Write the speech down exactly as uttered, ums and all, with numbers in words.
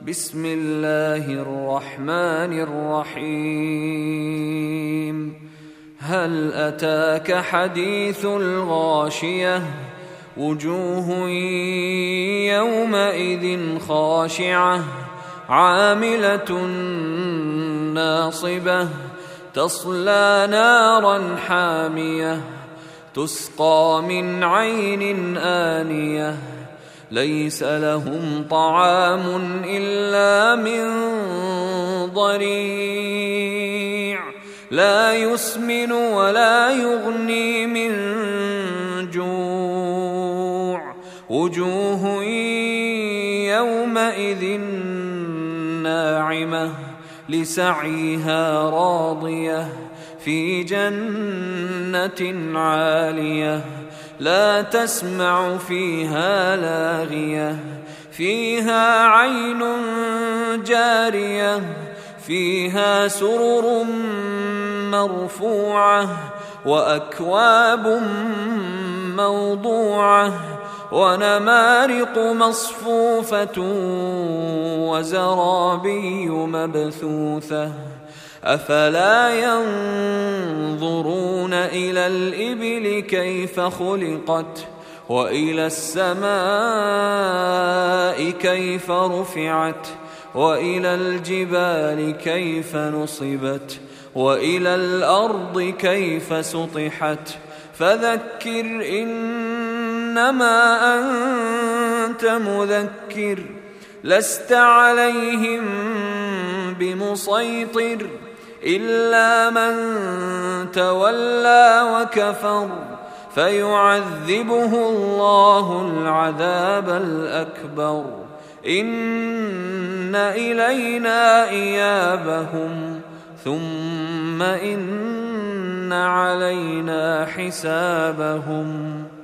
بسم الله الرحمن الرحيم هل أتاك حديث الغاشية وجوه يومئذ خاشعة عاملة ناصبة تصلى نارا حامية تسقى من عين آنية ليس لهم طعام إلا من ضريع لا يسمن ولا يغني من جوع وجوه يومئذ ناعمة لسعيها راضية في جنة عالية لا تسمع فيها لاغية فيها عين جارية فيها سرر مرفوعة وأكواب موضوعة ونمارق مصفوفة وزرابي مبثوثة أفلا ينظرون إلى الإبل كيف خلقت وإلى السماء كيف رفعت وإلى الجبال كيف نصبت وإلى الأرض كيف سطحت فذكر إنما أنت مذكر لست عليهم بمسيطر إلا من تولى وكفر فيعذبه الله العذاب الأكبر إن إلينا إيابهم ثم إن علينا حسابهم